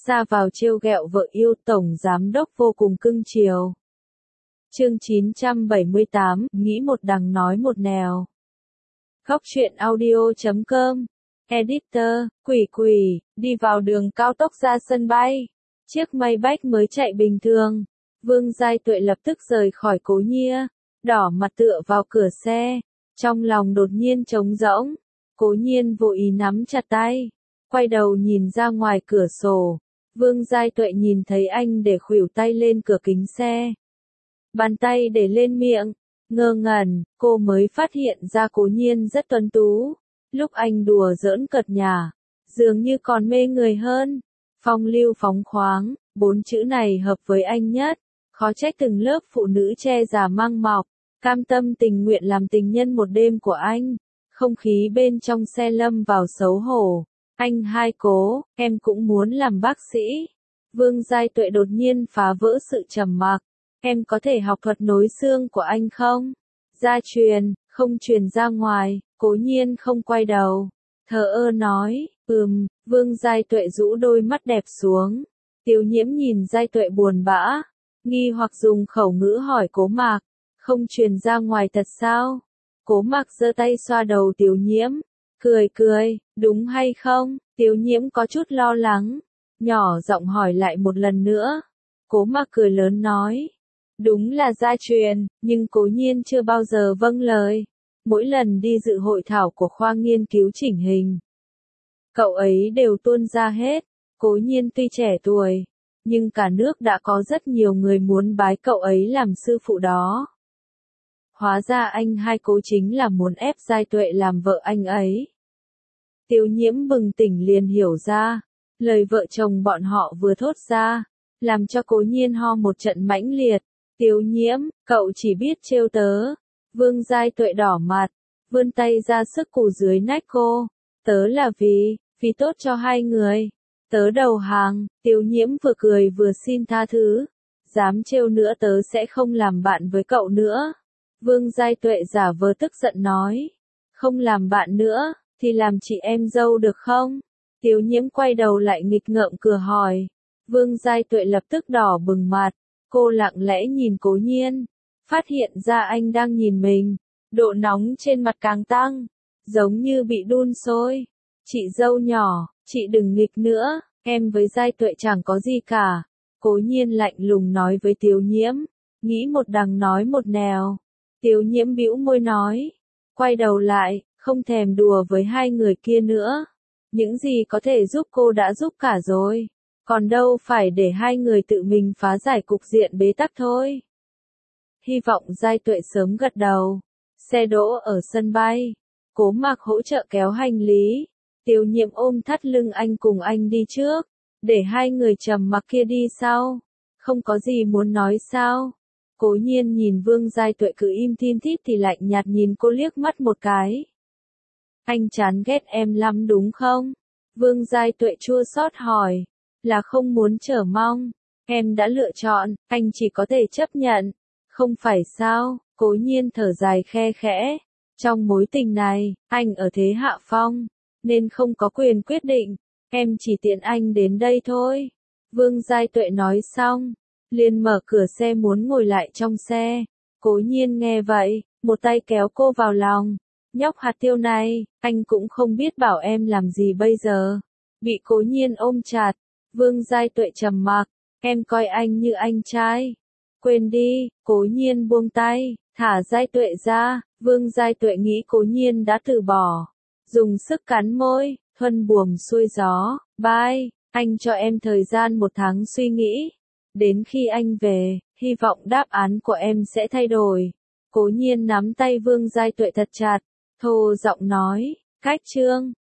ra vào trêu ghẹo vợ yêu, tổng giám đốc vô cùng cưng chiều. Chương 978, nghĩ một đằng nói một nẻo. Góc truyện audio.com. Editor, Quỷ, đi vào đường cao tốc ra sân bay. Chiếc Maybach mới chạy bình thường. Vương Giai Tuệ lập tức rời khỏi Cố Nhia, đỏ mặt tựa vào cửa xe, trong lòng đột nhiên trống rỗng. Cố Nhiên vô ý nắm chặt tay, quay đầu nhìn ra ngoài cửa sổ. Vương Giai Tuệ nhìn thấy anh để khuỷu tay lên cửa kính xe, bàn tay để lên miệng, ngơ ngẩn, cô mới phát hiện ra Cố Nhiên rất tuấn tú. Lúc anh đùa giỡn cợt nhả, dường như còn mê người hơn. Phong lưu phóng khoáng, 4 chữ này hợp với anh nhất. Khó trách từng lớp phụ nữ che giả mang mọc, cam tâm tình nguyện làm tình nhân một đêm của anh. Không khí bên trong xe lâm vào xấu hổ. Anh hai Cố, em cũng muốn làm bác sĩ. Vương Giai Tuệ đột nhiên phá vỡ sự trầm mặc. Em có thể học thuật nối xương của anh không? Gia truyền, không truyền ra ngoài. Cố Nhiên không quay đầu, thờ ơ nói, Vương Giai Tuệ rũ đôi mắt đẹp xuống. Tiêu Nhiễm nhìn Giai Tuệ buồn bã, nghi hoặc dùng khẩu ngữ hỏi Cố Mạc, không truyền ra ngoài thật sao? Cố Mạc giơ tay xoa đầu Tiêu Nhiễm, cười, đúng hay không? Tiêu Nhiễm có chút lo lắng, nhỏ giọng hỏi lại một lần nữa. Cố Mạc cười lớn nói, đúng là gia truyền, nhưng Cố Nhiên chưa bao giờ vâng lời. Mỗi lần đi dự hội thảo của khoa nghiên cứu chỉnh hình, cậu ấy đều tuôn ra hết. Cố Nhiên tuy trẻ tuổi, nhưng cả nước đã có rất nhiều người muốn bái cậu ấy làm sư phụ đó. Hóa ra anh hai Cố chính là muốn ép Giai Tuệ làm vợ anh ấy. Tiêu Nhiễm bừng tỉnh liền hiểu ra, lời vợ chồng bọn họ vừa thốt ra, làm cho Cố Nhiên ho một trận mãnh liệt. Tiêu Nhiễm, cậu chỉ biết trêu tớ. Vương Giai Tuệ đỏ mặt, vươn tay ra sức cù dưới nách cô. Tớ là vì tốt cho hai người. Tớ đầu hàng. Tiêu Nhiễm vừa cười vừa xin tha thứ. Dám trêu nữa tớ sẽ không làm bạn với cậu nữa. Vương Giai Tuệ giả vờ tức giận nói. Không làm bạn nữa, thì làm chị em dâu được không? Tiêu Nhiễm quay đầu lại nghịch ngợm cười hỏi. Vương Giai Tuệ lập tức đỏ bừng mặt. Cô lặng lẽ nhìn Cố Nhiên, phát hiện ra anh đang nhìn mình. Độ nóng trên mặt càng tăng, giống như bị đun sôi. Chị dâu nhỏ, chị đừng nghịch nữa, em với Giai Tuệ chẳng có gì cả. Cố Nhiên lạnh lùng nói với Tiêu Nhiễm, nghĩ một đằng nói một nẻo. Tiêu Nhiễm bĩu môi nói, quay đầu lại, không thèm đùa với hai người kia nữa. Những gì có thể giúp cô đã giúp cả rồi, còn đâu phải để hai người tự mình phá giải cục diện bế tắc thôi. Hy vọng Giai Tuệ sớm gật đầu. Xe đỗ ở sân bay. Cố Mạc hỗ trợ kéo hành lý. Tiêu Nhiễm ôm thắt lưng anh cùng anh đi trước, để hai người trầm mặc kia đi sau. Không có gì muốn nói sao? Cố Nhiên nhìn Vương Giai Tuệ cứ im thin thít thì lạnh nhạt nhìn cô liếc mắt một cái. Anh chán ghét em lắm đúng không? Vương Giai Tuệ chua xót hỏi. Là không muốn chờ mong. Em đã lựa chọn, anh chỉ có thể chấp nhận. Không phải sao? Cố Nhiên thở dài khe khẽ. Trong mối tình này, anh ở thế hạ phong, nên không có quyền quyết định. Em chỉ tiện anh đến đây thôi. Vương Giai Tuệ nói xong, liền mở cửa xe muốn ngồi lại trong xe. Cố Nhiên nghe vậy, một tay kéo cô vào lòng. Nhóc hạt tiêu này, anh cũng không biết bảo em làm gì bây giờ. Bị Cố Nhiên ôm chặt, Vương Giai Tuệ trầm mặc. Em coi anh như anh trai. Quên đi. Cố Nhiên buông tay, thả Giai Tuệ ra. Vương Giai Tuệ nghĩ Cố Nhiên đã từ bỏ, dùng sức cắn môi, thuần buồm xuôi gió. Bye, anh cho em thời gian 1 tháng suy nghĩ. Đến khi anh về, hy vọng đáp án của em sẽ thay đổi. Cố Nhiên nắm tay Vương Giai Tuệ thật chặt, thô giọng nói, cách chương.